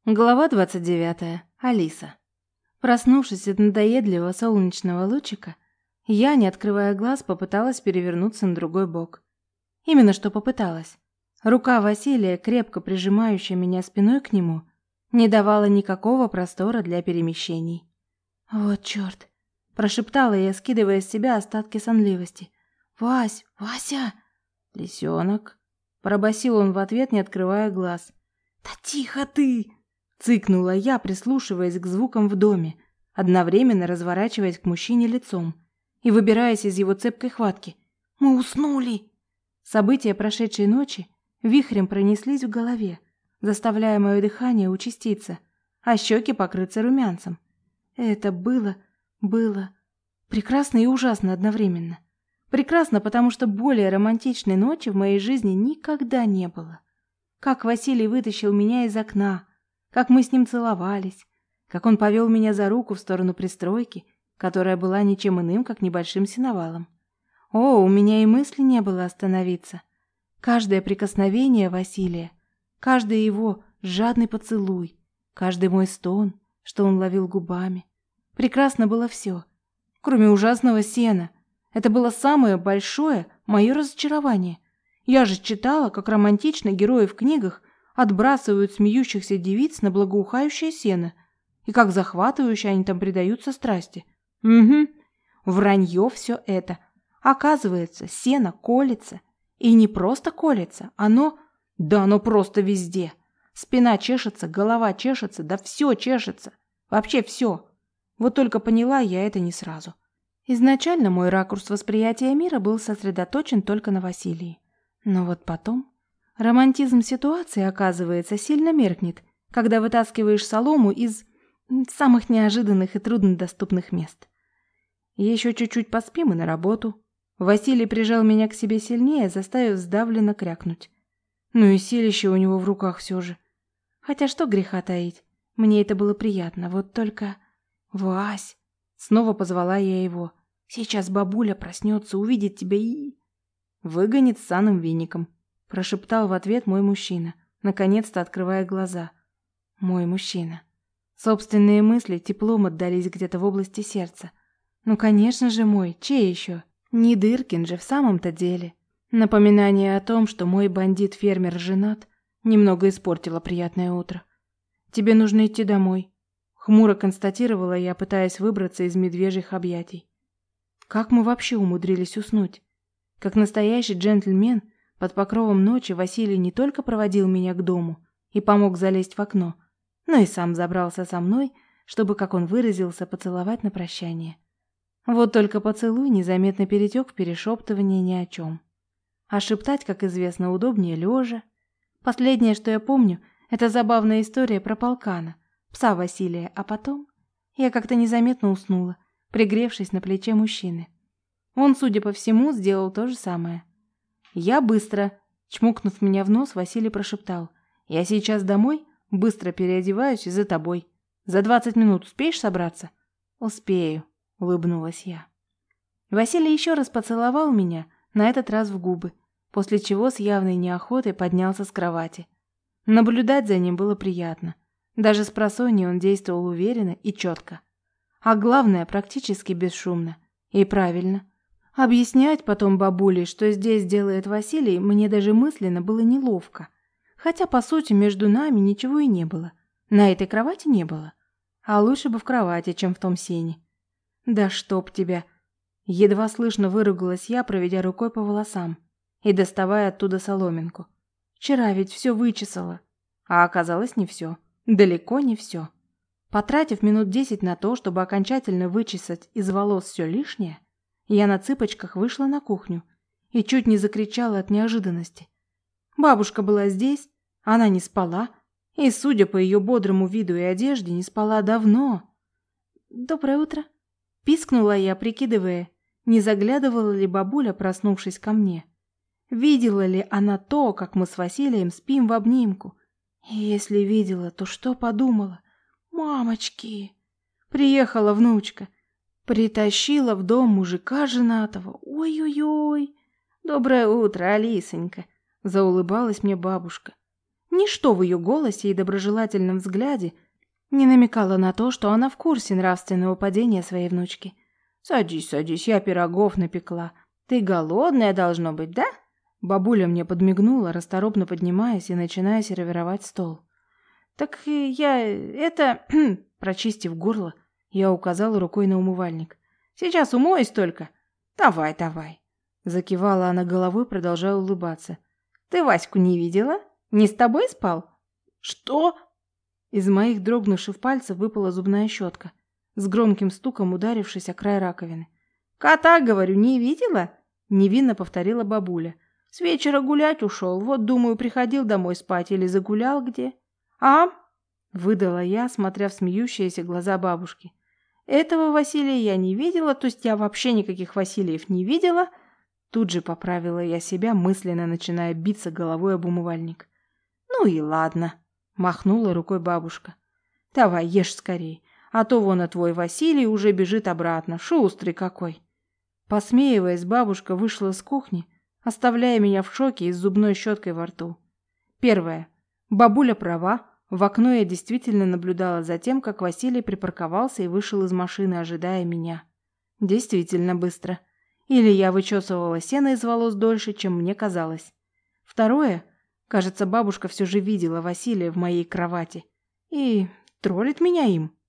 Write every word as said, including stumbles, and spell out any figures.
Глава двадцать девятая. Алиса. Проснувшись от надоедливого солнечного лучика, я, не открывая глаз, попыталась перевернуться на другой бок. Именно что попыталась. Рука Василия, крепко прижимающая меня спиной к нему, не давала никакого простора для перемещений. «Вот чёрт!» – прошептала я, скидывая с себя остатки сонливости. «Вась! Вася!» «Лисёнок!» – пробасил он в ответ, не открывая глаз. «Да тихо ты!» Цыкнула я, прислушиваясь к звукам в доме, одновременно разворачиваясь к мужчине лицом и выбираясь из его цепкой хватки. «Мы уснули!» События прошедшей ночи вихрем пронеслись в голове, заставляя мое дыхание участиться, а щеки покрыться румянцем. Это было, было прекрасно и ужасно одновременно. Прекрасно, потому что более романтичной ночи в моей жизни никогда не было. Как Василий вытащил меня из окна, как мы с ним целовались, как он повел меня за руку в сторону пристройки, которая была ничем иным, как небольшим сеновалом. О, у меня и мысли не было остановиться. Каждое прикосновение Василия, каждый его жадный поцелуй, каждый мой стон, что он ловил губами. Прекрасно было все, кроме ужасного сена. Это было самое большое мое разочарование. Я же читала, как романтично герои в книгах отбрасывают смеющихся девиц на благоухающее сено, и как захватывающе они там предаются страсти. Угу, вранье все это. Оказывается, сено колется, и не просто колется, оно, да оно просто везде. Спина чешется, голова чешется, да все чешется, вообще все. Вот только поняла я это не сразу. Изначально мой ракурс восприятия мира был сосредоточен только на Василии. Но вот потом романтизм ситуации, оказывается, сильно меркнет, когда вытаскиваешь солому из самых неожиданных и труднодоступных мест. Еще чуть-чуть поспим и на работу. Василий прижал меня к себе сильнее, заставив сдавленно крякнуть. Ну и силище у него в руках все же. Хотя что греха таить, мне это было приятно, вот только... «Вась!» Снова позвала я его. «Сейчас бабуля проснется, увидит тебя и...» «Выгонит с санным веником», – прошептал в ответ мой мужчина, наконец-то открывая глаза. Мой мужчина. Собственные мысли теплом отдались где-то в области сердца. Ну, конечно же, мой, чей еще? Не Дыркин же в самом-то деле. Напоминание о том, что мой бандит-фермер женат, немного испортило приятное утро. «Тебе нужно идти домой», – хмуро констатировала я, пытаясь выбраться из медвежьих объятий. Как мы вообще умудрились уснуть? Как настоящий джентльмен, под покровом ночи Василий не только проводил меня к дому и помог залезть в окно, но и сам забрался со мной, чтобы, как он выразился, поцеловать на прощание. Вот только поцелуй незаметно перетек в перешептывание ни о чем. А шептать, как известно, удобнее лежа. Последнее, что я помню, это забавная история про полкана, пса Василия, а потом я как-то незаметно уснула, пригревшись на плече мужчины. Он, судя по всему, сделал то же самое. «Я быстро», – чмокнув меня в нос, Василий прошептал. «Я сейчас домой, быстро переодеваюсь и за тобой. За двадцать минут успеешь собраться?» «Успею», – улыбнулась я. Василий еще раз поцеловал меня, на этот раз в губы, после чего с явной неохотой поднялся с кровати. Наблюдать за ним было приятно. Даже спросонья он действовал уверенно и четко. А главное, практически бесшумно. И правильно. Объяснять потом бабуле, что здесь делает Василий, мне даже мысленно было неловко. Хотя, по сути, между нами ничего и не было. На этой кровати не было. А лучше бы в кровати, чем в том сене. «Да чтоб тебя!» Едва слышно выругалась я, проведя рукой по волосам и доставая оттуда соломинку. Вчера ведь все вычесала. А оказалось, не все. Далеко не все. Потратив минут десять на то, чтобы окончательно вычесать из волос все лишнее, я на цыпочках вышла на кухню и чуть не закричала от неожиданности. Бабушка была здесь, она не спала, и, судя по ее бодрому виду и одежде, не спала давно. «Доброе утро!» – пискнула я, прикидывая, не заглядывала ли бабуля, проснувшись ко мне. Видела ли она то, как мы с Василием спим в обнимку? И если видела, то что подумала? «Мамочки!» Приехала внучка. Притащила в дом мужика женатого. Ой-ой-ой. «Доброе утро, Алисонька!» Заулыбалась мне бабушка. Ничто в ее голосе и доброжелательном взгляде не намекало на то, что она в курсе нравственного падения своей внучки. «Садись, садись, я пирогов напекла. Ты голодная должно быть, да?» Бабуля мне подмигнула, расторопно поднимаясь и начиная сервировать стол. «Так я... это...» Прочистив горло, я указала рукой на умывальник. «Сейчас умоюсь только. Давай, давай». Закивала она головой, продолжая улыбаться. «Ты Ваську не видела? Не с тобой спал?» «Что?» Из моих дрогнувших пальцев выпала зубная щетка, с громким стуком ударившись о край раковины. «Кота, говорю, не видела?» Невинно повторила бабуля. «С вечера гулять ушел. Вот, думаю, приходил домой спать или загулял где?» «А?» Выдала я, смотря в смеющиеся глаза бабушки. «Этого Василия я не видела, то есть я вообще никаких Василиев не видела». Тут же поправила я себя, мысленно начиная биться головой об умывальник. «Ну и ладно», — махнула рукой бабушка. «Давай, ешь скорей, а то вон, а твой Василий уже бежит обратно, шустрый какой». Посмеиваясь, бабушка вышла с кухни, оставляя меня в шоке и с зубной щеткой во рту. Первое. Бабуля права, в окно я действительно наблюдала за тем, как Василий припарковался и вышел из машины, ожидая меня. Действительно быстро. Или я вычесывала сено из волос дольше, чем мне казалось. Второе. Кажется, бабушка все же видела Василия в моей кровати и троллит меня им.